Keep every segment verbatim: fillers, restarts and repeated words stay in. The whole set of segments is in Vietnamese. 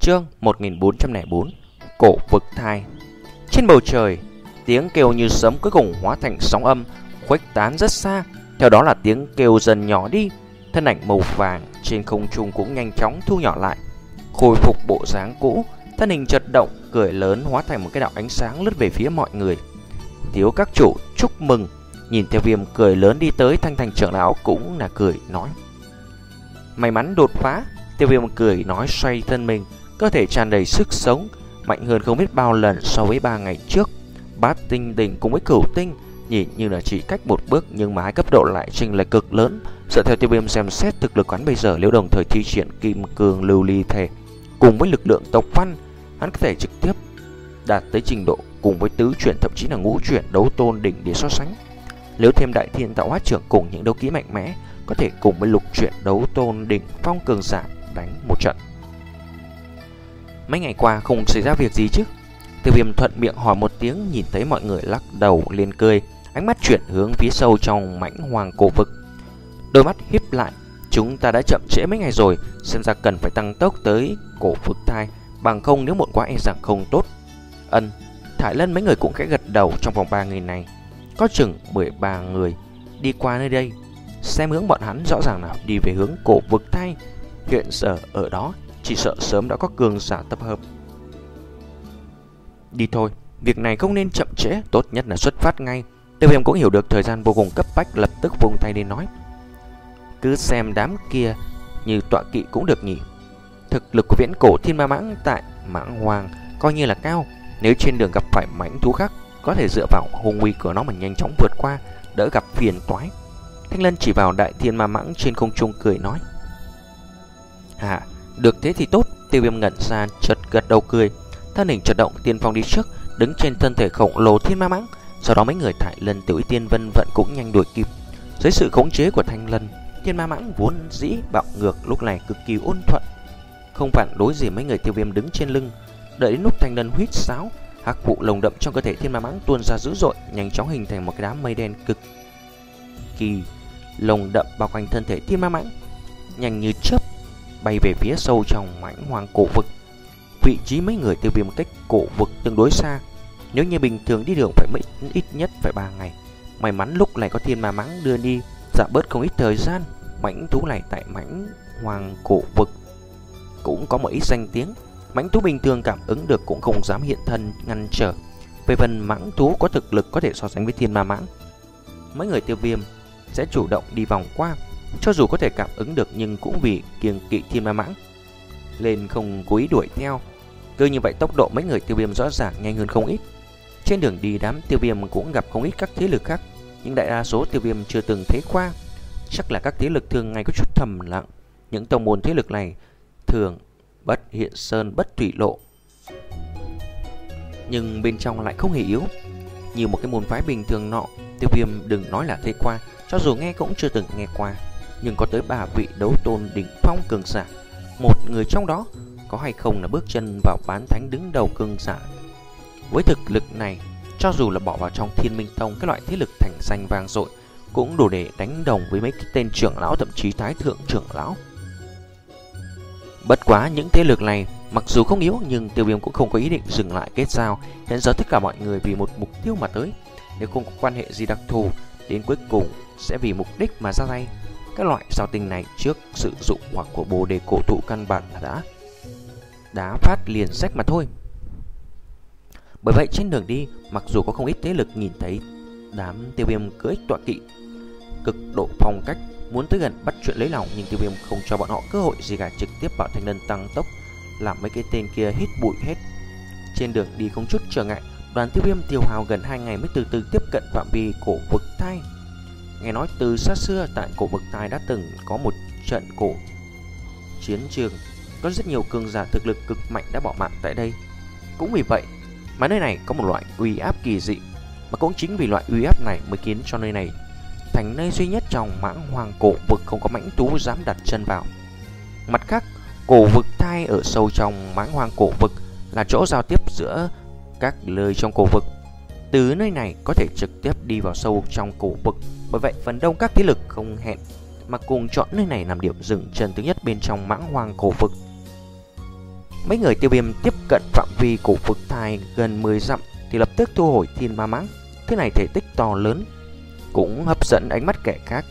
Chương một nghìn bốn trăm lẻ bốn. Cổ vực thai. Trên bầu trời, tiếng kêu như sấm cuối cùng hóa thành sóng âm, khuếch tán rất xa. Theo đó là tiếng kêu dần nhỏ đi. Thân ảnh màu vàng trên không trung cũng nhanh chóng thu nhỏ lại, khôi phục bộ dáng cũ. Thân hình chợt động, cười lớn hóa thành một cái đạo ánh sáng lướt về phía mọi người. Thiếu các chủ chúc mừng. Nhìn theo Viêm cười lớn đi tới, Thanh Thành trưởng lão cũng là cười nói: may mắn đột phá. Tiêu Viêm cười nói, xoay thân mình, cơ thể tràn đầy sức sống, mạnh hơn không biết bao lần so với ba ngày trước. Bát tinh đỉnh cùng với cửu tinh nhìn như là chỉ cách một bước, nhưng mà hai cấp độ lại chênh lệch cực lớn. Dựa theo Tiêu Viêm xem xét thực lực hắn bây giờ, nếu đồng thời thi triển kim cương lưu ly thể cùng với lực lượng tộc văn, hắn có thể trực tiếp đạt tới trình độ cùng với tứ chuyển, thậm chí là ngũ chuyển đấu tôn đỉnh để so sánh. Nếu thêm đại thiên tạo hóa trưởng cùng những đấu kỹ mạnh mẽ, có thể cùng với lục chuyển đấu tôn đỉnh phong cường giả đánh một trận. Mấy ngày qua không xảy ra việc gì chứ? Tiêu Viêm thuận miệng hỏi một tiếng, nhìn thấy mọi người lắc đầu lên cười, ánh mắt chuyển hướng phía sâu trong mãnh hoàng cổ vực, đôi mắt híp lại. Chúng ta đã chậm trễ mấy ngày rồi, xem ra cần phải tăng tốc tới cổ vực thai, bằng không nếu muộn quá e rằng không tốt. Ân, Thải Lân mấy người cũng khẽ gật đầu. Trong vòng ba ngày này, có chừng mười ba người đi qua nơi đây. Xem hướng bọn hắn rõ ràng là đi về hướng cổ vực thai. Hiện giờ ở đó chỉ sợ sớm đã có cường giả tập hợp. Đi thôi, việc này không nên chậm trễ, tốt nhất là xuất phát ngay. Tiêu Viêm cũng hiểu được thời gian vô cùng cấp bách, lập tức vung tay lên nói: cứ xem đám kia như tọa kỵ cũng được nhỉ. Thực lực của viễn cổ thiên ma mãng tại mãng hoàng coi như là cao, nếu trên đường gặp phải mãnh thú khác, có thể dựa vào hung uy của nó mà nhanh chóng vượt qua, đỡ gặp phiền toái. Thanh Lân chỉ vào đại thiên ma mãng trên không trung cười nói: à, được thế thì tốt. Tiêu Viêm ngẩn ra, chợt gật đầu cười, thân hình chợt động, tiên phong đi trước, đứng trên thân thể khổng lồ thiên ma mãng. Sau đó mấy người Thải Lân, Tiểu Ý Tiên Vân Vận cũng nhanh đuổi kịp. Dưới sự khống chế của Thanh Lân, thiên ma mãng vốn dĩ bạo ngược lúc này cực kỳ ôn thuận, không phản đối gì mấy người Tiêu Viêm đứng trên lưng. Đợi đến lúc Thanh Lân huýt sáo, hắc vụ lồng đậm trong cơ thể thiên ma mãng tuôn ra dữ dội, nhanh chóng hình thành một cái đám mây đen cực kỳ lồng đậm bao quanh thân thể thiên ma mãng, nhanh như chớp bay về phía sâu trong mãnh hoàng cổ vực. Vị trí mấy người Tiêu Viêm cách cổ vực tương đối xa, nếu như bình thường đi đường phải mất ít nhất phải ba ngày. May mắn lúc này có thiên ma mãng đưa đi, giảm bớt không ít thời gian. Mãnh thú này tại mãnh hoàng cổ vực cũng có một ít danh tiếng, mãnh thú bình thường cảm ứng được cũng không dám hiện thân ngăn trở. Về phần mãng thú có thực lực có thể so sánh với thiên ma mãng, mấy người Tiêu Viêm sẽ chủ động đi vòng qua, cho dù có thể cảm ứng được nhưng cũng vì kiêng kỵ thiên ma mãng lên không cố ý đuổi theo. Cứ như vậy tốc độ mấy người Tiêu Viêm rõ ràng nhanh hơn không ít. Trên đường đi, đám Tiêu Viêm cũng gặp không ít các thế lực khác, nhưng đại đa số Tiêu Viêm chưa từng thấy qua. Chắc là các thế lực thường ngày có chút thầm lặng. Những tông môn thế lực này thường bất hiện sơn bất thủy lộ, nhưng bên trong lại không hề yếu, như một cái môn phái bình thường nọ. Tiêu Viêm đừng nói là thấy qua, cho dù nghe cũng chưa từng nghe qua, nhưng có tới ba vị đấu tôn đỉnh phong cường giả. Một người trong đó có hay không là bước chân vào bán thánh đứng đầu cường giả. Với thực lực này, cho dù là bỏ vào trong Thiên Minh Tông, cái loại thế lực thành danh vang dội, cũng đủ để đánh đồng với mấy cái tên trưởng lão, thậm chí thái thượng trưởng lão. Bất quá những thế lực này mặc dù không yếu, nhưng Tiêu Viêm cũng không có ý định dừng lại kết giao. Hiện giờ tất cả mọi người vì một mục tiêu mà tới, nếu không có quan hệ gì đặc thù, đến cuối cùng sẽ vì mục đích mà ra tay. Các loại giao tình này trước sự dụng hoặc của bồ đề cổ thụ căn bản là đã đá phát liền sách mà thôi. Bởi vậy trên đường đi, mặc dù có không ít thế lực nhìn thấy đám Tiêu Viêm cưỡi tọa kỵ cực độ phong cách muốn tới gần bắt chuyện lấy lòng, nhưng Tiêu Viêm không cho bọn họ cơ hội gì cả, trực tiếp bảo Thanh Lân tăng tốc, làm mấy cái tên kia hít bụi hết. Trên đường đi không chút trở ngại, đoàn Tiêu Viêm tiêu hao gần hai ngày mới từ từ tiếp cận phạm vi cổ vực thai. Nghe nói từ xa xưa tại cổ vực thai đã từng có một trận cổ chiến trường, có rất nhiều cường giả thực lực cực mạnh đã bỏ mạng tại đây. Cũng vì vậy mà nơi này có một loại uy áp kỳ dị, mà cũng chính vì loại uy áp này mới khiến cho nơi này thành nơi duy nhất trong mãng hoàng cổ vực không có mãnh thú dám đặt chân vào. Mặt khác, cổ vực thai ở sâu trong mãng hoàng cổ vực là chỗ giao tiếp giữa các nơi trong cổ vực. Từ nơi này có thể trực tiếp đi vào sâu trong cổ vực, bởi vậy phần đông các thế lực không hẹn mà cùng chọn nơi này làm điểm dừng chân thứ nhất bên trong mãng hoàng cổ vực. Mấy người tiêu viêm tiếp cận phạm vi cổ vực thai gần mười dặm thì lập tức thu hồi thiên ma mãng. Thứ này thể tích to lớn, cũng hấp dẫn ánh mắt kẻ khác.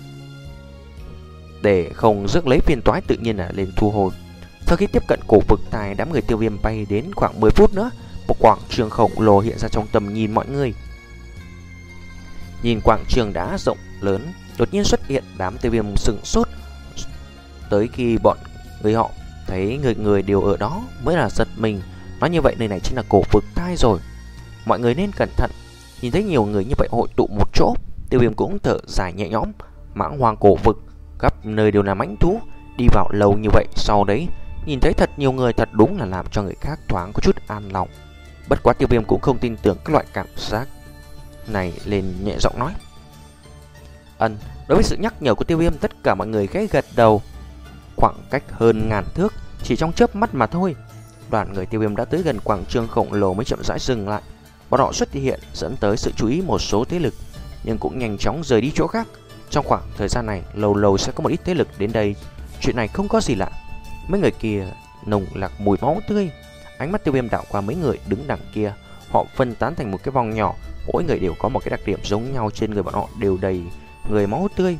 Để không rước lấy phiền toái tự nhiên là lên thu hồi. Sau khi tiếp cận cổ vực thai, đám người tiêu viêm bay đến khoảng mười phút nữa, một quảng trường khổng lồ hiện ra trong tầm nhìn mọi người. Nhìn quảng trường đá rộng lớn, đột nhiên xuất hiện đám tiêu viêm sừng sốt. Tới khi bọn người họ thấy người người đều ở đó mới là giật mình. Nói như vậy nơi này chính là cổ vực thai rồi. Mọi người nên cẩn thận. Nhìn thấy nhiều người như vậy hội tụ một chỗ, tiêu viêm cũng thở dài nhẹ nhõm. Mãng hoang cổ vực, khắp nơi đều là mãnh thú. Đi vào lâu như vậy, sau đấy nhìn thấy thật nhiều người, thật đúng là làm cho người khác thoáng có chút an lòng. Bất quá tiêu viêm cũng không tin tưởng các loại cảm giác này, lên nhẹ giọng nói. Ân, đối với sự nhắc nhở của tiêu viêm, tất cả mọi người khẽ gật đầu. Khoảng cách hơn ngàn thước, chỉ trong chớp mắt mà thôi, đoàn người tiêu viêm đã tới gần quảng trường khổng lồ mới chậm rãi dừng lại. Bọn họ xuất hiện dẫn tới sự chú ý một số thế lực, nhưng cũng nhanh chóng rời đi chỗ khác. Trong khoảng thời gian này, lâu lâu sẽ có một ít thế lực đến đây. Chuyện này không có gì lạ. Mấy người kia nồng nặc mùi máu tươi. Ánh mắt tiêu viêm đảo qua mấy người đứng đằng kia. Họ phân tán thành một cái vòng nhỏ, mỗi người đều có một cái đặc điểm giống nhau. Trên người bọn họ đều đầy người máu tươi.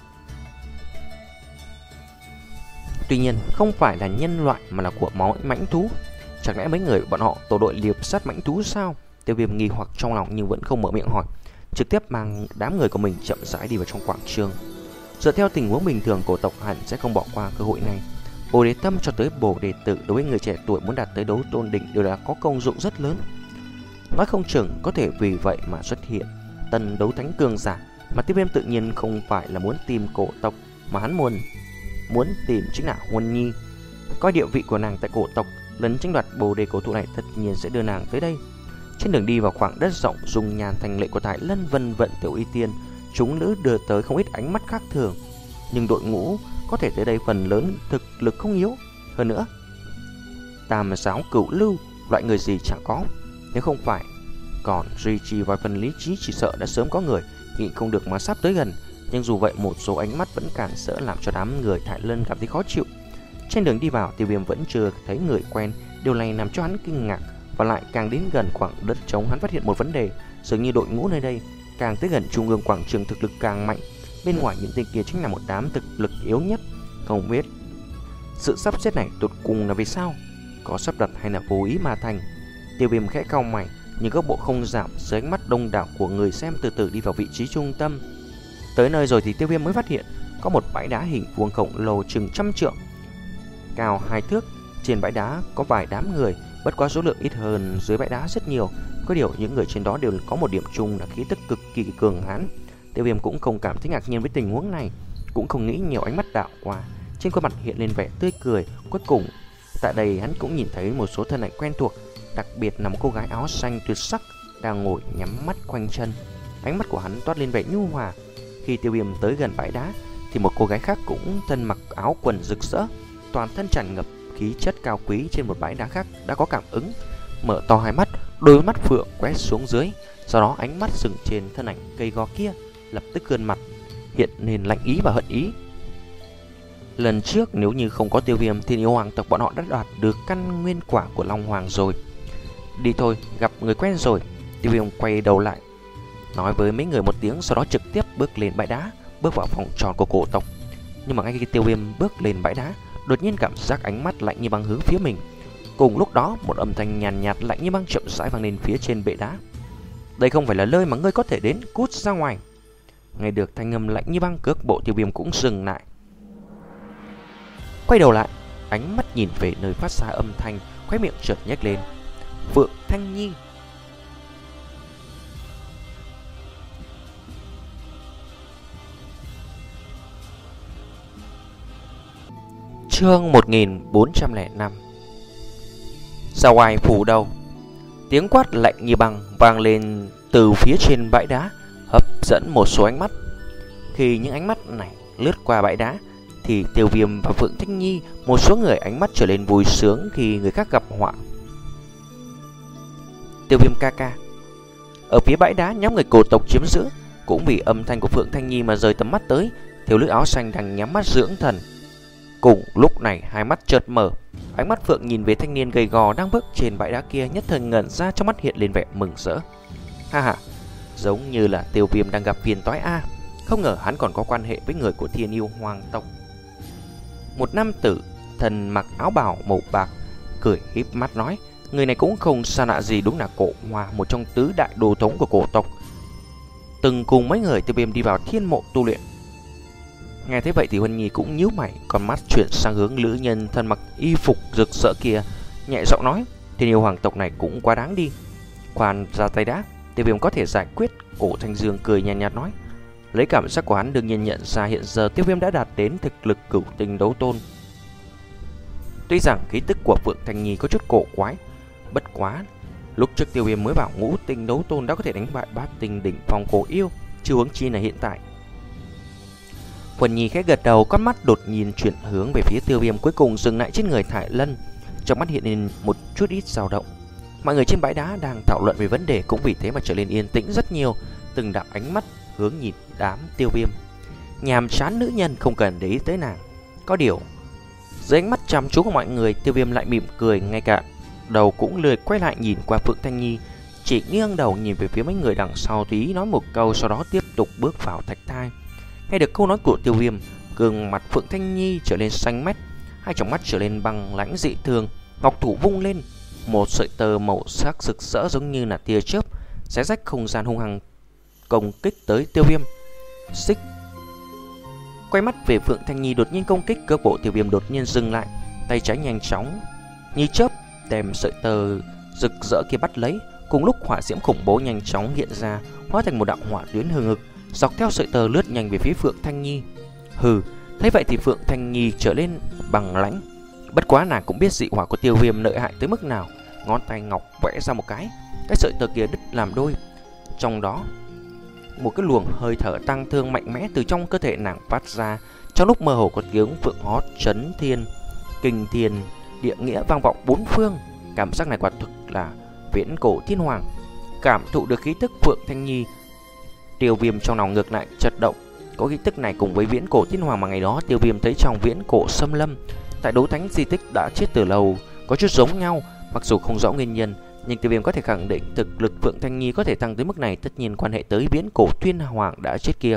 Tuy nhiên không phải là nhân loại mà là của máu mãnh thú. Chẳng lẽ mấy người bọn họ tổ đội liệp sát mãnh thú sao? Tiêu viêm nghi hoặc trong lòng nhưng vẫn không mở miệng hỏi, trực tiếp mang đám người của mình chậm rãi đi vào trong quảng trường. Dựa theo tình huống bình thường, cổ tộc hẳn sẽ không bỏ qua cơ hội này. Bồ đề tâm cho tới bồ đề tử đối với người trẻ tuổi muốn đạt tới đấu tôn đỉnh đều là có công dụng rất lớn. Nói không chừng có thể vì vậy mà xuất hiện tân đấu thánh cường giả. Mà tiêu viêm tự nhiên không phải là muốn tìm cổ tộc, mà hắn muốn muốn tìm chính là Huân Nhi. Coi địa vị của nàng tại cổ tộc, lần tranh đoạt bồ đề cổ thụ này tất nhiên sẽ đưa nàng tới đây. Trên đường đi vào khoảng đất rộng dùng nhàn thành lệ của Thái Lân Vân Vận Tiểu Y Tiên, chúng nữ đưa tới không ít ánh mắt khác thường. Nhưng đội ngũ có thể tới đây phần lớn thực lực không yếu. Hơn nữa, tam giáo cửu lưu, loại người gì chẳng có. Nếu không phải còn duy trì vài phần lý trí, chỉ sợ đã sớm có người nhịn không được mà sắp tới gần. Nhưng dù vậy, một số ánh mắt vẫn cản trở làm cho đám người Thái Lân cảm thấy khó chịu. Trên đường đi vào, tiêu viêm vẫn chưa thấy người quen. Điều này làm cho hắn kinh ngạc. Và lại càng đến gần khoảng đất trống, hắn phát hiện một vấn đề. Dường như đội ngũ nơi đây càng tới gần trung ương quảng trường thực lực càng mạnh. Bên ngoài những tên kia chính là một đám thực lực yếu nhất. Không biết sự sắp xếp này tụt cùng là vì sao, có sắp đặt hay là vô ý mà thành. Tiêu viêm khẽ cau mày, nhưng các bộ không giảm dưới ánh mắt đông đảo của người xem, từ từ đi vào vị trí trung tâm. Tới nơi rồi thì tiêu viêm mới phát hiện có một bãi đá hình vuông khổng lồ chừng trăm trượng, cao hai thước. Trên bãi đá có vài đám người, bất quá số lượng ít hơn dưới bãi đá rất nhiều. Có điều những người trên đó đều có một điểm chung là khí tức cực kỳ cường hãn. Tiêu viêm cũng không cảm thấy ngạc nhiên với tình huống này, cũng không nghĩ nhiều, ánh mắt đảo qua, trên khuôn mặt hiện lên vẻ tươi cười. Cuối cùng tại đây hắn cũng nhìn thấy một số thân ảnh quen thuộc, đặc biệt là một cô gái áo xanh tuyệt sắc đang ngồi nhắm mắt khoanh chân. Ánh mắt của hắn toát lên vẻ nhu hòa. Khi tiêu viêm tới gần bãi đá thì một cô gái khác cũng thân mặc áo quần rực rỡ, toàn thân tràn ngập khí chất cao quý, trên một bãi đá khác đã có cảm ứng, mở to hai mắt, đôi mắt phượng quét xuống dưới. Sau đó ánh mắt dừng trên thân ảnh cây gò kia, lập tức gương mặt hiện lên lạnh ý và hận ý. Lần trước nếu như không có tiêu viêm thì yêu hoàng tộc bọn họ đã đoạt được căn nguyên quả của Long Hoàng rồi. Đi thôi, gặp người quen rồi. Tiêu viêm quay đầu lại nói với mấy người một tiếng, sau đó trực tiếp bước lên bãi đá, bước vào vòng tròn của cổ tộc. Nhưng mà ngay khi tiêu viêm bước lên bãi đá, đột nhiên cảm giác ánh mắt lạnh như băng hướng phía mình. Cùng lúc đó, một âm thanh nhàn nhạt, nhạt lạnh như băng chậm rãi vang lên phía trên bệ đá. Đây không phải là nơi mà ngươi có thể đến, cút ra ngoài. Nghe được thanh âm lạnh như băng, cước bộ tiêu viêm cũng dừng lại. Quay đầu lại, ánh mắt nhìn về nơi phát ra âm thanh, khóe miệng chợt nhếch lên. Phượng Thanh Nhi. Chương một nghìn bốn trăm lẻ năm. Ra ngoài phủ đầu. Tiếng quát lạnh như băng vang lên từ phía trên bãi đá, hấp dẫn một số ánh mắt. Khi những ánh mắt này lướt qua bãi đá thì Tiêu Viêm và Phượng Thanh Nhi, một số người ánh mắt trở lên vui sướng khi người khác gặp họa. Tiêu Viêm ca ca. Ở phía bãi đá, nhóm người cổ tộc chiếm giữ cũng vì âm thanh của Phượng Thanh Nhi mà rời tầm mắt tới. Thiếu nữ áo xanh đang nhắm mắt dưỡng thần. Cùng lúc này hai mắt chợt mở, ánh mắt Phượng nhìn về thanh niên gầy gò đang bước trên bãi đá kia, nhất thời ngẩn ra, trong mắt hiện lên vẻ mừng rỡ. Ha ha, giống như là Tiêu Viêm đang gặp phiền toái a. Không ngờ hắn còn có quan hệ với người của Thiên Yêu Hoàng tộc. Một nam tử thân mặc áo bào màu bạc cười híp mắt nói, người này cũng không xa lạ gì, đúng là Cổ Hoa, một trong tứ đại đồ thống của cổ tộc, từng cùng mấy người Tiêu Viêm đi vào thiên mộ tu luyện. Nghe thế vậy thì Huân Nhi cũng nhíu mày, con mắt chuyển sang hướng nữ nhân thân mặc y phục rực rỡ kia, nhẹ giọng nói, Thiên Yêu Hoàng tộc này cũng quá đáng đi. Khoan ra tay đã, Tiêu Viêm có thể giải quyết. Cổ Thanh Dương cười nhàn nhạt, nhạt nói. Lấy cảm giác của hắn đương nhiên nhận ra hiện giờ Tiêu Viêm đã đạt đến thực lực cửu tinh đấu tôn. Tuy rằng khí tức của Phượng Thanh Nhi có chút cổ quái, bất quá lúc trước Tiêu Viêm mới bảo ngũ tinh đấu tôn đã có thể đánh bại bát tinh đỉnh phong cổ yêu, chưa huống chi là hiện tại. Huân Nhi khẽ gật đầu, con mắt đột nhiên chuyển hướng về phía Tiêu Viêm, cuối cùng dừng lại trên người Thải Lân, trong mắt hiện lên một chút ít dao động. Mọi người trên bãi đá đang thảo luận về vấn đề cũng vì thế mà trở nên yên tĩnh rất nhiều, từng đạo ánh mắt hướng nhìn đám Tiêu Viêm. Nhàm chán nữ nhân không cần để ý tới nàng. Có điều dưới ánh mắt chăm chú của mọi người, Tiêu Viêm lại mỉm cười, ngay cả đầu cũng lười quay lại nhìn qua Phượng Thanh Nhi, chỉ nghiêng đầu nhìn về phía mấy người đằng sau, tùy ý nói một câu, sau đó tiếp tục bước vào thạch thai. Nghe được câu nói của Tiêu Viêm, gương mặt Phượng Thanh Nhi trở lên xanh mét, hai tròng mắt trở lên băng lãnh dị thường, ngọc thủ vung lên, một sợi tơ màu sắc rực rỡ giống như là tia chớp xé rách không gian, hung hăng công kích tới Tiêu Viêm. Xích. Quay mắt về Phượng Thanh Nhi đột nhiên công kích, cơ bộ Tiêu Viêm đột nhiên dừng lại, tay trái nhanh chóng như chớp đem sợi tơ rực rỡ kia bắt lấy. Cùng lúc hỏa diễm khủng bố nhanh chóng hiện ra, hóa thành một đạo hỏa tuyến hừng hực, dọc theo sợi tơ lướt nhanh về phía Phượng Thanh Nhi. Hừ, thấy vậy thì Phượng Thanh Nhi trở lên bằng lãnh. Bất quá nàng cũng biết dị hỏa của Tiêu Viêm lợi hại tới mức nào, ngón tay ngọc vẽ ra một cái, cái sợi tơ kia đứt làm đôi. Trong đó một cái luồng hơi thở tăng thương mạnh mẽ từ trong cơ thể nàng phát ra. Trong lúc mơ hồ có tiếng phượng hót chấn thiên, kinh thiên địa nghĩa vang vọng bốn phương. Cảm giác này quả thực là viễn cổ thiên hoàng. Cảm thụ được khí tức Phượng Thanh Nhi, Tiêu Viêm trong lòng ngược lại chật động. Có khí tức này cùng với viễn cổ thiên hoàng mà ngày đó Tiêu Viêm thấy trong viễn cổ xâm lâm tại đấu thánh di tích đã chết từ lâu có chút giống nhau. Mặc dù không rõ nguyên nhân, nhưng Tiêu Viêm có thể khẳng định thực lực Phượng Thanh Nhi có thể tăng tới mức này tất nhiên quan hệ tới viễn cổ thiên hoàng đã chết kia.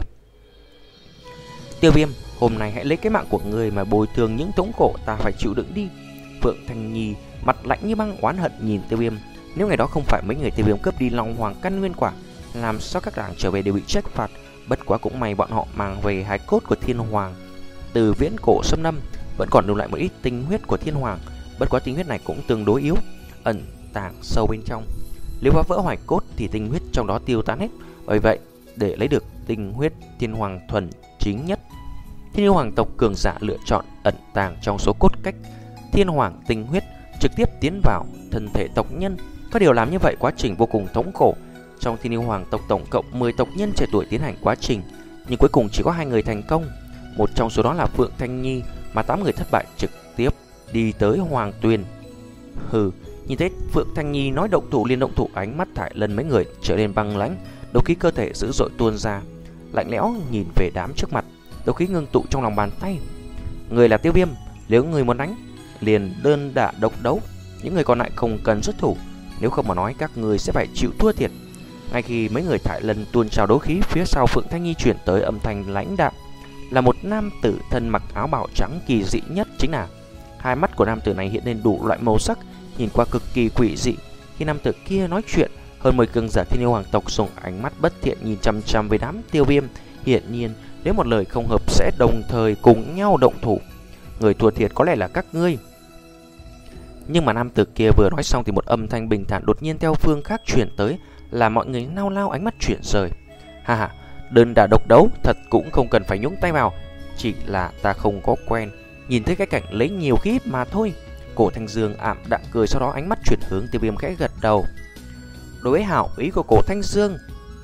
Tiêu Viêm, hôm nay hãy lấy cái mạng của người mà bồi thường những thống khổ ta phải chịu đựng đi. Phượng Thanh Nhi mặt lạnh như băng oán hận nhìn Tiêu Viêm. Nếu ngày đó không phải mấy người Tiêu Viêm cướp đi Long Hoàng căn nguyên quả, làm sao các nàng trở về đều bị trách phạt. Bất quá cũng may bọn họ mang về hài cốt của thiên hoàng từ viễn cổ xâm lâm, vẫn còn lưu lại một ít tinh huyết của thiên hoàng. Bất quá tinh huyết này cũng tương đối yếu, ẩn tàng sâu bên trong. Nếu phá vỡ hài cốt thì tinh huyết trong đó tiêu tán hết. Bởi vậy để lấy được tinh huyết thiên hoàng thuần chính nhất, Thiên Yêu Hoàng tộc cường giả lựa chọn ẩn tàng trong số cốt cách thiên hoàng tinh huyết, trực tiếp tiến vào thân thể tộc nhân. Có điều làm như vậy quá trình vô cùng thống khổ. Trong Thiên Yêu Hoàng tộc tổng cộng mười tộc nhân trẻ tuổi tiến hành quá trình, nhưng cuối cùng chỉ có hai người thành công. Một trong số đó là Phượng Thanh Nhi, mà tám người thất bại trực tiếp đi tới Hoàng Tuyền. Hừ, nhìn thấy Phượng Thanh Nhi nói động thủ liền động thủ, ánh mắt Thải Lân mấy người trở nên băng lãnh, đấu khí cơ thể dữ dội tuôn ra, lạnh lẽo nhìn về đám trước mặt, đấu khí ngưng tụ trong lòng bàn tay. Người là Tiêu Viêm, nếu người muốn đánh liền đơn đả độc đấu, những người còn lại không cần xuất thủ, nếu không mà nói các người sẽ phải chịu thua thiệt. Ngay khi mấy người Thải Lân tuôn trào đấu khí, phía sau Phượng Thanh Nhi chuyển tới âm thanh lãnh đạm, là một nam tử thân mặc áo bào trắng, kỳ dị nhất chính là hai mắt của nam tử này hiện lên đủ loại màu sắc, nhìn qua cực kỳ quỷ dị. Khi nam tử kia nói chuyện, hơn mười cường giả Thiên Yêu Hoàng tộc dùng ánh mắt bất thiện nhìn chăm chăm với đám Tiêu Viêm. Hiển nhiên nếu một lời không hợp sẽ đồng thời cùng nhau động thủ. Người thua thiệt có lẽ là các ngươi. Nhưng mà nam tử kia vừa nói xong thì một âm thanh bình thản đột nhiên theo phương khác chuyển tới, là mọi người nao nao ánh mắt chuyển rời. Ha ha, đơn đả độc đấu thật cũng không cần phải nhúng tay vào, chỉ là ta không có quen nhìn thấy cái cảnh lấy nhiều khí mà thôi. Cổ Thanh Dương ảm đạm cười, sau đó ánh mắt chuyển hướng Tiêu Viêm khẽ gật đầu. Đối với hảo ý của Cổ Thanh Dương,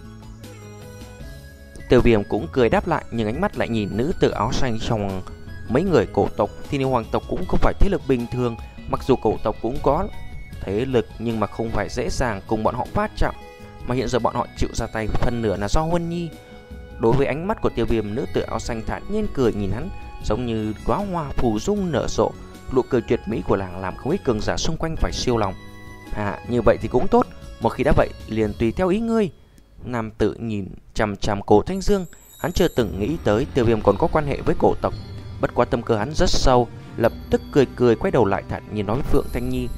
Tiêu Viêm cũng cười đáp lại, nhưng ánh mắt lại nhìn nữ tử áo xanh trong mấy người cổ tộc. Thiên Yêu Hoàng tộc cũng không phải thế lực bình thường, mặc dù cổ tộc cũng có thế lực nhưng mà không phải dễ dàng cùng bọn họ va chạm, mà hiện giờ bọn họ chịu ra tay phần nửa là do Huân Nhi. Đối với ánh mắt của Tiêu Viêm, nữ tử áo xanh thản nhiên cười nhìn hắn, giống như đóa hoa phù dung nở rộ. Nụ cười tuyệt mỹ của nàng làm không ít cường giả xung quanh phải siêu lòng. À, như vậy thì cũng tốt, một khi đã vậy liền tùy theo ý ngươi. Nam tử nhìn chằm chằm Cổ Thanh Dương, hắn chưa từng nghĩ tới Tiêu Viêm còn có quan hệ với cổ tộc. Bất quá tâm cơ hắn rất sâu, lập tức cười cười quay đầu lại thản nhiên nói với Phượng Thanh Nhi.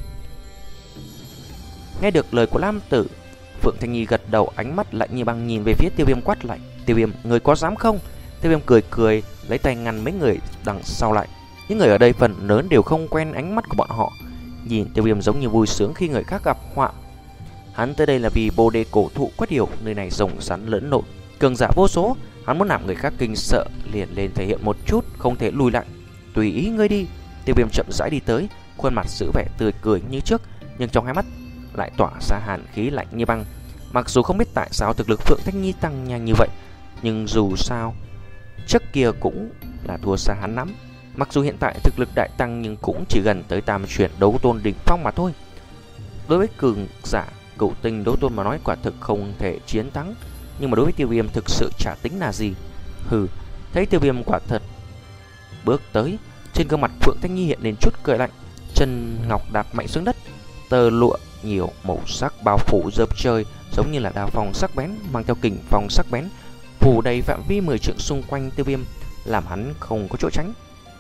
Nghe được lời của Nam tử, Phượng Thanh Nhi gật đầu, ánh mắt lạnh như băng nhìn về phía Tiêu Viêm quát lạnh. Tiêu Viêm, người có dám không? Tiêu Viêm cười cười, lấy tay ngăn mấy người đằng sau lại. Những người ở đây phần lớn đều không quen ánh mắt của bọn họ, nhìn Tiêu Viêm giống như vui sướng khi người khác gặp họa. Hắn tới đây là vì Bồ Đề cổ thụ quét điều, nơi này rồng rắn lẫn lộn, cường giả vô số, hắn muốn làm người khác kinh sợ, liền lên thể hiện một chút, không thể lùi lại. Tùy ý ngươi đi. Tiêu Viêm chậm rãi đi tới, khuôn mặt giữ vẻ tươi cười như trước, nhưng trong hai mắt lại tỏa ra hàn khí lạnh như băng. Mặc dù không biết tại sao thực lực Phượng Thanh Nhi tăng nhanh như vậy, nhưng dù sao trước kia cũng là thua xa hắn lắm. Mặc dù hiện tại thực lực đại tăng nhưng cũng chỉ gần tới tam chuyển đấu tôn đỉnh phong mà thôi. Đối với cường giả cựu tinh đấu tôn mà nói quả thực không thể chiến thắng, nhưng mà đối với Tiêu Viêm thực sự chả tính là gì. Hừ, thấy Tiêu Viêm quả thật bước tới, trên gương mặt Phượng Thanh Nhi hiện lên chút cười lạnh, chân ngọc đạp mạnh xuống đất, tơ lụa nhiều màu sắc bao phủ dợp trời, giống như là đao phong sắc bén mang theo kình phong sắc bén, phủ đầy phạm vi mười trượng xung quanh Tiêu Viêm, làm hắn không có chỗ tránh.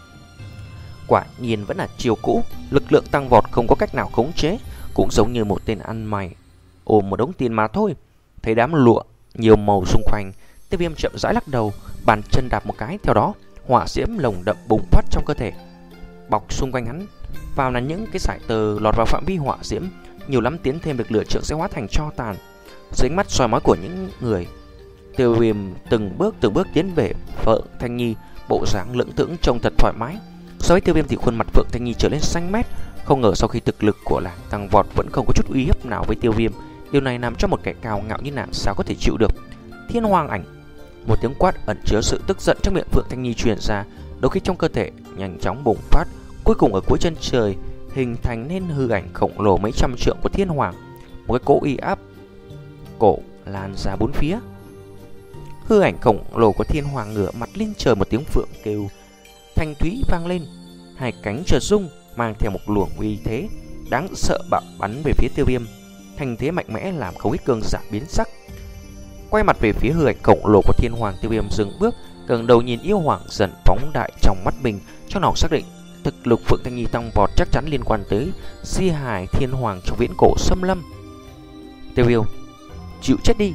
Quả nhiên vẫn là chiều cũ, lực lượng tăng vọt không có cách nào khống chế, cũng giống như một tên ăn mày ôm một đống tiền mà thôi. Thấy đám lụa nhiều màu xung quanh, Tiêu Viêm chậm rãi lắc đầu, bàn chân đạp một cái, theo đó hỏa diễm lồng đậm bùng phát trong cơ thể, bọc xung quanh hắn. Vào là những cái sải tơ lọt vào phạm vi hỏa diễm, nhiều lắm tiến thêm được lửa trượng sẽ hóa thành tro tàn. Dưới ánh mắt soi mói của những người, Tiêu Viêm từng bước từng bước tiến về Phượng Thanh Nhi, bộ dáng lững thững trông thật thoải mái. So với Tiêu Viêm thì khuôn mặt Phượng Thanh Nhi trở lên xanh mét. Không ngờ sau khi thực lực của nàng tăng vọt vẫn không có chút uy hiếp nào với Tiêu Viêm. Điều này làm cho một kẻ cao ngạo như nàng sao có thể chịu được. Thiên Hoàng Ảnh, một tiếng quát ẩn chứa sự tức giận trong miệng Phượng Thanh Nhi truyền ra, đôi khi trong cơ thể nhanh chóng bùng phát, cuối cùng ở cuối chân trời hình thành nên hư ảnh khổng lồ mấy trăm trượng của Thiên Hoàng, một cái cỗ uy áp cổ lan ra bốn phía. Hư ảnh khổng lồ của Thiên Hoàng ngửa mặt lên trời, một tiếng phượng kêu thanh thúy vang lên, hai cánh chợt rung, mang theo một luồng uy thế đáng sợ bạo bắn về phía Tiêu Viêm. Thành thế mạnh mẽ làm không ít cường giả biến sắc. Quay mặt về phía hư ảnh khổng lồ của Thiên Hoàng, Tiêu Viêm dừng bước, gần đầu nhìn yêu hoàng dần phóng đại trong mắt mình, trong lòng xác định thực lực Phượng Thanh Nhi tăng vọt chắc chắn liên quan tới Di Hải Thiên Hoàng trong viễn cổ xâm lâm. Tiêu Viêm, chịu chết đi.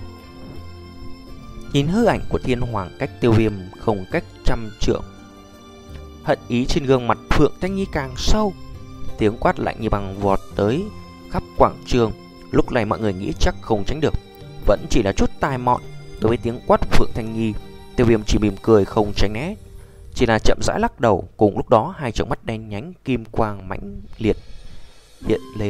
Nhìn hư ảnh của Thiên Hoàng cách Tiêu Viêm không cách trăm trượng, hận ý trên gương mặt Phượng Thanh Nhi càng sâu. Tiếng quát lạnh như băng vọt tới khắp quảng trường. Lúc này mọi người nghĩ chắc không tránh được, vẫn chỉ là chút tai mọn. Đối với tiếng quát Phượng Thanh Nhi, Tiêu Viêm chỉ mỉm cười không tránh né, chỉ là chậm rãi lắc đầu. Cùng lúc đó hai tròng mắt đen nhánh kim quang mãnh liệt hiện lên.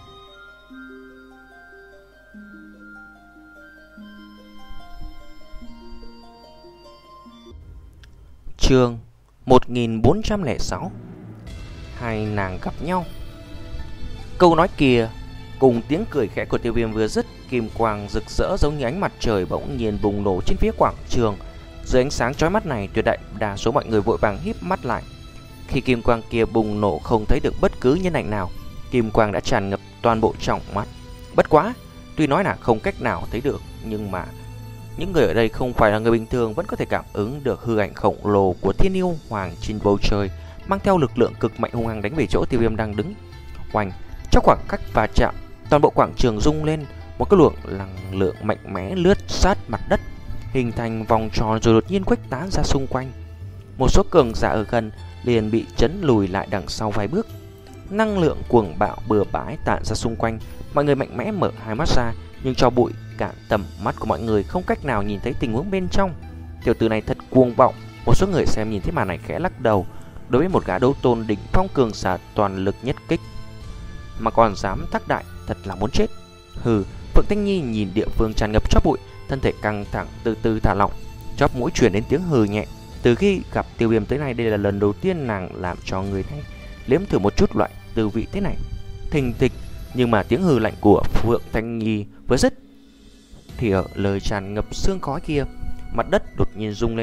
Chương một nghìn bốn trăm lẻ sáu. Hai nàng gặp nhau. Câu nói kia cùng tiếng cười khẽ của Tiêu Viêm vừa dứt, kim quang rực rỡ giống như ánh mặt trời bỗng nhiên bùng nổ trên phía quảng trường. Dưới ánh sáng chói mắt này, tuyệt đại đa số mọi người vội vàng híp mắt lại. Khi kim quang kia bùng nổ không thấy được bất cứ nhân ảnh nào, kim quang đã tràn ngập toàn bộ trong mắt. Bất quá, tuy nói là không cách nào thấy được, nhưng mà những người ở đây không phải là người bình thường vẫn có thể cảm ứng được hư ảnh khổng lồ của Thiên Yêu Hoàng trên bầu trời, mang theo lực lượng cực mạnh hung hăng đánh về chỗ Tiêu Viêm đang đứng. Oanh, trong khoảng cách va chạm, toàn bộ quảng trường rung lên, một cái luồng năng lượng mạnh mẽ lướt sát mặt đất, hình thành vòng tròn rồi đột nhiên khuếch tán ra xung quanh. Một số cường giả ở gần liền bị chấn lùi lại đằng sau vài bước. Năng lượng cuồng bạo bừa bãi tản ra xung quanh, mọi người mạnh mẽ mở hai mắt ra, nhưng cho bụi cản tầm mắt của mọi người, không cách nào nhìn thấy tình huống bên trong. Tiểu tử này thật cuồng vọng. Một số người xem nhìn thấy màn này khẽ lắc đầu. Đối với một gã đấu tôn đỉnh phong cường giả toàn lực nhất kích mà còn dám thác đại, thật là muốn chết. Hừ. Phượng Thanh Nhi nhìn địa phương tràn ngập chóp bụi, thân thể căng thẳng từ từ thả lỏng, chóp mũi truyền đến tiếng hừ nhẹ. Từ khi gặp Tiêu Viêm tới nay, đây là lần đầu tiên nàng làm cho người này nếm thử một chút loại tư vị thế này. Thình thịch, nhưng mà tiếng hừ lạnh của Phượng Thanh Nhi vừa dứt thì ở lời tràn ngập sương khói kia, mặt đất đột nhiên rung lên,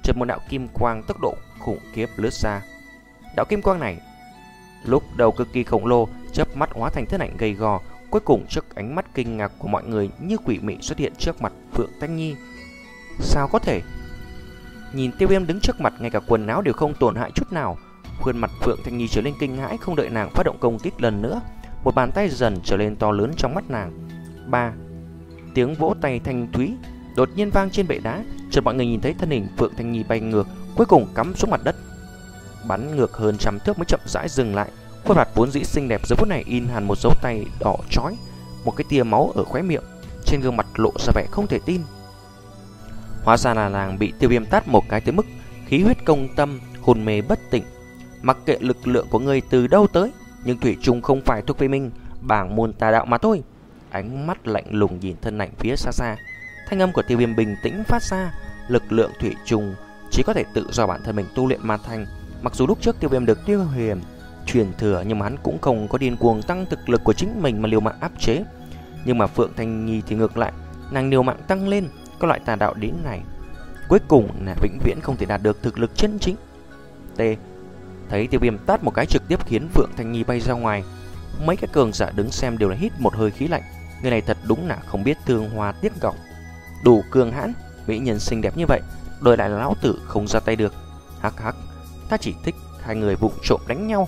chợt một đạo kim quang tốc độ khủng khiếp lướt ra. Đạo kim quang này lúc đầu cực kỳ khổng lồ, chớp mắt hóa thành thân ảnh gầy gò, cuối cùng trước ánh mắt kinh ngạc của mọi người như quỷ mị xuất hiện trước mặt Phượng Thanh Nhi. Sao có thể? Nhìn Tiêu Viêm đứng trước mặt, ngay cả quần áo đều không tổn hại chút nào. Khuôn mặt Phượng Thanh Nhi trở lên kinh hãi, không đợi nàng phát động công kích lần nữa, một bàn tay dần trở lên to lớn trong mắt nàng. Ba tiếng vỗ tay thanh thúy đột nhiên vang trên bệ đá, chợt mọi người nhìn thấy thân hình Phượng Thanh Nhi bay ngược, cuối cùng cắm xuống mặt đất, bắn ngược hơn trăm thước mới chậm rãi dừng lại. Khuôn mặt vốn dĩ xinh đẹp giờ phút này in hẳn một dấu tay đỏ chói, một cái tia máu ở khóe miệng, trên gương mặt lộ ra vẻ không thể tin. Hóa ra là nàng bị Tiêu Viêm tát một cái tới mức khí huyết công tâm, hồn mê bất tỉnh. Mặc kệ lực lượng của ngươi từ đâu tới, nhưng thủy chung không phải thuộc về mình, bảng môn tà đạo mà thôi. Ánh mắt lạnh lùng nhìn thân ảnh phía xa xa, thanh âm của Tiêu Viêm bình tĩnh phát ra. Lực lượng thủy chung chỉ có thể tự do bản thân mình tu luyện mà thành. Mặc dù lúc trước Tiêu Viêm được Tiêu Huyền truyền thừa, nhưng mà hắn cũng không có điên cuồng tăng thực lực của chính mình mà liều mạng áp chế. Nhưng mà Phượng Thanh Nhi thì ngược lại, nàng liều mạng tăng lên. Có loại tà đạo đến này, cuối cùng là vĩnh viễn không thể đạt được thực lực chân chính. T thấy Tiêu Viêm tát một cái trực tiếp khiến Phượng Thanh Nhi bay ra ngoài. Mấy cái cường giả đứng xem đều là hít một hơi khí lạnh. Người này thật đúng là không biết thương hoa tiếc ngọc, đủ cường hãn. Mỹ nhân xinh đẹp như vậy, đời lại là lão tử không ra tay được. Hắc hắc, ta chỉ thích hai người vụng trộm đánh nhau.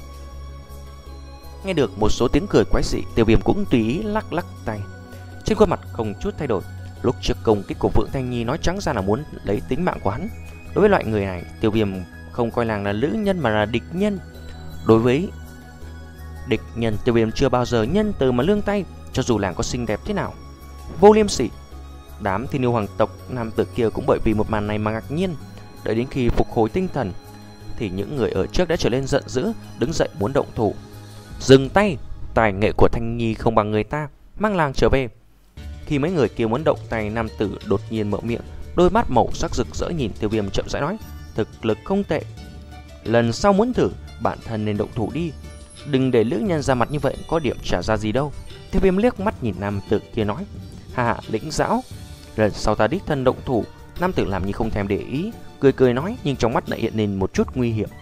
Nghe được một số tiếng cười quái dị, Tiêu Viêm cũng tùy ý lắc lắc tay, trên khuôn mặt không chút thay đổi. Lúc trước công kích của Phượng Thanh Nhi nói trắng ra là muốn lấy tính mạng của hắn. Đối với loại người này, Tiêu Viêm không coi nàng là nữ nhân mà là địch nhân. Đối với địch nhân, Tiêu Viêm chưa bao giờ nhân từ mà lương tay, cho dù nàng có xinh đẹp thế nào. Vô liêm sỉ. Đám thiên yêu hoàng tộc nam tử kia cũng bởi vì một màn này mà ngạc nhiên. Đợi đến khi phục hồi tinh thần thì những người ở trước đã trở lên giận dữ, đứng dậy muốn động thủ. Dừng tay, tài nghệ của Thanh Nhi không bằng người ta, mang làng trở về. Khi mấy người kia muốn động tay, nam tử đột nhiên mở miệng, đôi mắt màu sắc rực rỡ nhìn Tiêu Viêm chậm rãi nói: thực lực không tệ, lần sau muốn thử, bản thân nên động thủ đi, đừng để lữ nhân ra mặt như vậy, có điểm trả ra gì đâu. Tiêu Viêm liếc mắt nhìn nam tử kia nói: hà hà, lĩnh giáo, lần sau ta đích thân động thủ. Nam tử làm như không thèm để ý, cười cười nói, nhưng trong mắt lại hiện lên một chút nguy hiểm.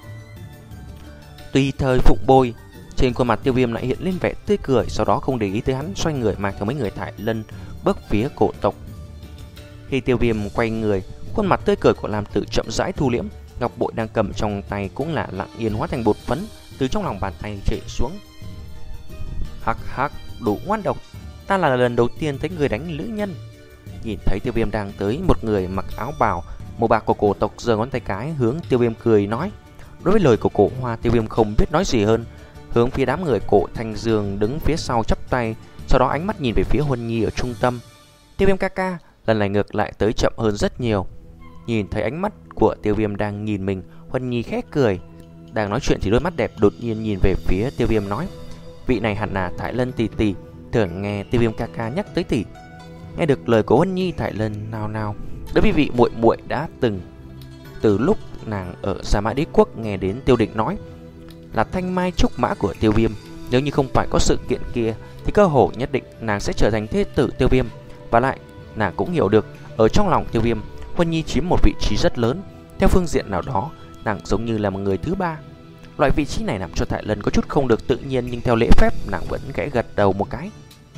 Tùy thời phụng bồi, trên khuôn mặt Tiêu Viêm lại hiện lên vẻ tươi cười, sau đó không để ý tới hắn, xoay người mang theo mấy người Thải Lân bước phía cổ tộc. Khi Tiêu Viêm quay người, khuôn mặt tươi cười của nam tử chậm rãi thu liễm, ngọc bội đang cầm trong tay cũng là lặng yên hóa thành bột phấn từ trong lòng bàn tay chảy xuống. Hắc hắc, đủ ngoan độc, ta là lần đầu tiên thấy người đánh nữ nhân. Nhìn thấy Tiêu Viêm đang tới, một người mặc áo bào màu bạc của cổ tộc giơ ngón tay cái hướng Tiêu Viêm cười nói. Đối với lời của cổ hoa, Tiêu Viêm không biết nói gì hơn, hướng phía đám người cổ Thanh Dương đứng phía sau chắp tay, sau đó ánh mắt nhìn về phía Huân Nhi ở trung tâm. Tiêu Viêm ca ca, lần này ngược lại tới chậm hơn rất nhiều. Nhìn thấy ánh mắt của Tiêu Viêm đang nhìn mình, Huân Nhi khẽ cười. Đang nói chuyện thì đôi mắt đẹp đột nhiên nhìn về phía Tiêu Viêm nói: vị này hẳn là Thải Lân tỷ tỷ, thường nghe Tiêu Viêm ca ca nhắc tới tỷ. Nghe được lời của Huân Nhi, Thải Lân nào nào đối với vị muội muội đã từng từ lúc nàng ở Sa Mã Đế Quốc nghe đến Tiêu Địch nói là thanh mai trúc mã của Tiêu Viêm. Nếu như không phải có sự kiện kia thì cơ hội nhất định nàng sẽ trở thành thế tử Tiêu Viêm. Và lại nàng cũng hiểu được ở trong lòng Tiêu Viêm, Huân Nhi chiếm một vị trí rất lớn. Theo phương diện nào đó, nàng giống như là một người thứ ba. Loại vị trí này làm cho Thải Lân có chút không được tự nhiên, nhưng theo lễ phép nàng vẫn khẽ gật đầu một cái.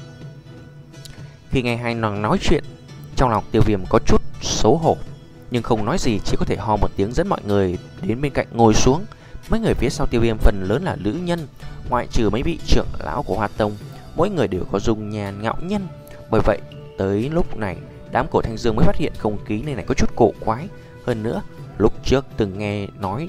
Khi nghe hai nàng nói chuyện, trong lòng Tiêu Viêm có chút xấu hổ, nhưng không nói gì, chỉ có thể ho một tiếng dẫn mọi người đến bên cạnh ngồi xuống. Mấy người phía sau Tiêu Viêm phần lớn là nữ nhân, ngoại trừ mấy vị trưởng lão của Hoa Tông, mỗi người đều có dung nhan ngạo nhân. Bởi vậy tới lúc này, đám cổ Thanh Dương mới phát hiện không khí này này có chút cổ quái. Hơn nữa, lúc trước từng nghe nói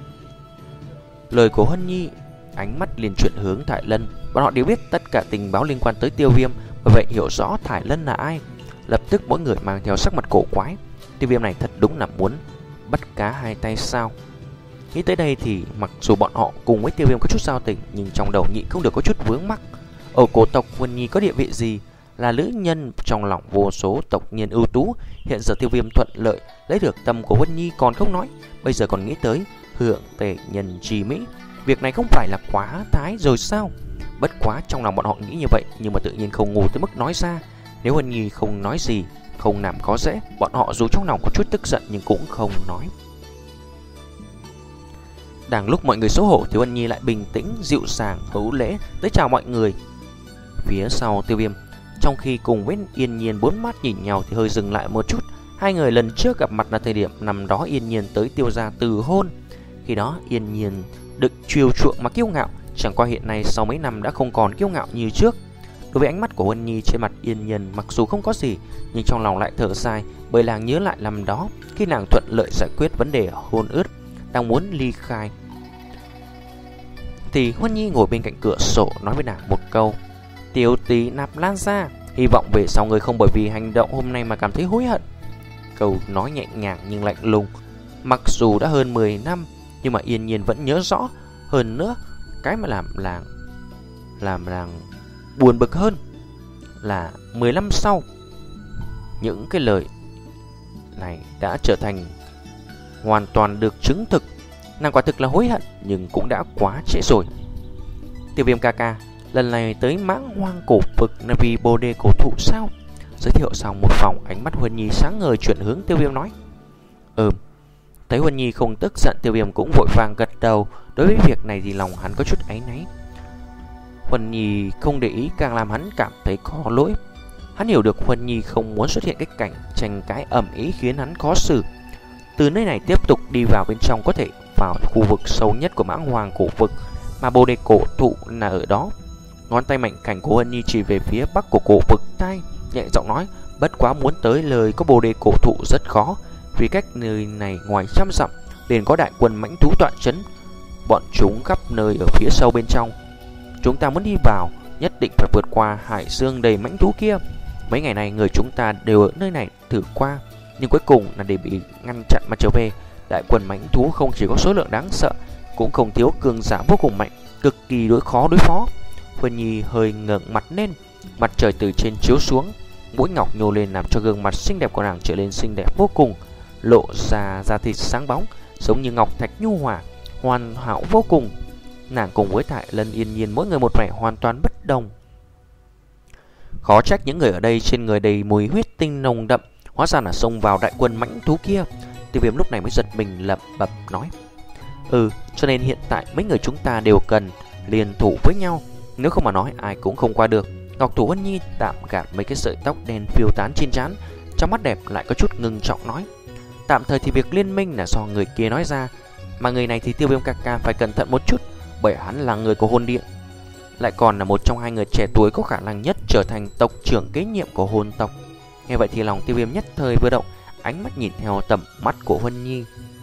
lời của Huân Nhi, ánh mắt liền chuyển hướng Thải Lân. Bọn họ đều biết tất cả tình báo liên quan tới Tiêu Viêm, bởi vậy hiểu rõ Thải Lân là ai. Lập tức mỗi người mang theo sắc mặt cổ quái. Tiêu Viêm này thật đúng là muốn bắt cá hai tay sao? Nghĩ tới đây thì mặc dù bọn họ cùng với Tiêu Viêm có chút giao tình, nhưng trong đầu nhị không được có chút vướng mắc. Ở cổ tộc Huân Nhi có địa vị gì? Là nữ nhân trong lòng vô số tộc nhân ưu tú. Hiện giờ Tiêu Viêm thuận lợi lấy được tâm của Huân Nhi còn không nói, bây giờ còn nghĩ tới hưởng tề nhân trì mỹ. Việc này không phải là quá thái rồi sao? Bất quá trong lòng bọn họ nghĩ như vậy, nhưng mà tự nhiên không ngu tới mức nói ra. Nếu Huân Nhi không nói gì, không làm khó dễ, bọn họ dù trong lòng có chút tức giận nhưng cũng không nói. Đang lúc mọi người xấu hổ thì Huân Nhi lại bình tĩnh, dịu dàng, hữu lễ tới chào mọi người. Phía sau Tiêu Viêm, trong khi cùng với Yên Nhiên bốn mắt nhìn nhau thì hơi dừng lại một chút. Hai người lần trước gặp mặt là thời điểm năm đó Yên Nhiên tới Tiêu gia từ hôn. Khi đó Yên Nhiên được chiều chuộng mà kiêu ngạo, chẳng qua hiện nay sau mấy năm đã không còn kiêu ngạo như trước. Đối với ánh mắt của Huân Nhi trên mặt Yên Nhiên mặc dù không có gì, nhưng trong lòng lại thở dài, bởi nàng nhớ lại năm đó khi nàng thuận lợi giải quyết vấn đề hôn ước, đang muốn ly khai. Thì Huân Nhi ngồi bên cạnh cửa sổ nói với nàng một câu: "Tiểu tỷ Nạp Lan gia, hy vọng về sau người không bởi vì hành động hôm nay mà cảm thấy hối hận." Câu nói nhẹ nhàng nhưng lạnh lùng. Mặc dù đã hơn mười năm, nhưng mà Yên Nhiên vẫn nhớ rõ. Hơn nữa, cái mà làm làng làm làng buồn bực hơn là mười năm sau, những cái lời này đã trở thành hoàn toàn được chứng thực. Nàng quả thực là hối hận, nhưng cũng đã quá trễ rồi. Tiêu Viêm ca ca, lần này tới Mãng Hoang cổ vực là vì bồ đề cổ thụ sao? Giới thiệu xong một vòng, ánh mắt Huân Nhi sáng ngời chuyển hướng Tiêu Viêm nói: Ừm. Thấy Huân Nhi không tức giận, Tiêu Viêm cũng vội vàng gật đầu. Đối với việc này thì lòng hắn có chút áy náy. Huân Nhi không để ý càng làm hắn cảm thấy có lỗi. Hắn hiểu được Huân Nhi không muốn xuất hiện cái cảnh tranh cãi ầm ĩ khiến hắn khó xử. Từ nơi này tiếp tục đi vào bên trong có thể vào khu vực sâu nhất của Mãng Hoang cổ vực, mà bồ đề cổ thụ là ở đó. Ngón tay mạnh cảnh của Huân Nhi chỉ về phía bắc của cổ vực tai, nhẹ giọng nói: Bất quá muốn tới lời có bồ đề cổ thụ rất khó, vì cách nơi này ngoài trăm dặm liền có đại quân mãnh thú tọa trấn, bọn chúng khắp nơi ở phía sâu bên trong. Chúng ta muốn đi vào nhất định phải vượt qua hải dương đầy mãnh thú kia. Mấy ngày này người chúng ta đều ở nơi này thử qua, nhưng cuối cùng là để bị ngăn chặn mà trở về. Đại quân mãnh thú không chỉ có số lượng đáng sợ, cũng không thiếu cường giả vô cùng mạnh, cực kỳ đối khó đối phó. Huân Nhi hơi ngẩng mặt lên, mặt trời từ trên chiếu xuống, mũi ngọc nhô lên làm cho gương mặt xinh đẹp của nàng trở nên xinh đẹp vô cùng, lộ ra da thịt sáng bóng, giống như ngọc thạch nhu hòa, hoàn hảo vô cùng. Nàng cùng với Thải Lân Yên Nhiên mỗi người một vẻ hoàn toàn bất đồng. Khó trách những người ở đây trên người đầy mùi huyết tinh nồng đậm, hóa ra là xông vào đại quân mãnh thú kia. Tiêu Viêm lúc này mới giật mình lẩm bẩm nói: Ừ, cho nên hiện tại mấy người chúng ta đều cần liên thủ với nhau, nếu không mà nói ai cũng không qua được. Ngọc Thủ Huân Nhi tạm gạt mấy cái sợi tóc đen phiêu tán trên trán, trong mắt đẹp lại có chút ngưng trọng nói: Tạm thời thì việc liên minh là do người kia nói ra, mà người này thì Tiêu Viêm ca ca phải cẩn thận một chút, bởi hắn là người của hồn điện, lại còn là một trong hai người trẻ tuổi có khả năng nhất trở thành tộc trưởng kế nhiệm của hồn tộc. Nghe vậy thì lòng Tiêu Viêm nhất thời vừa động, ánh mắt nhìn theo tầm mắt của Huân Nhi.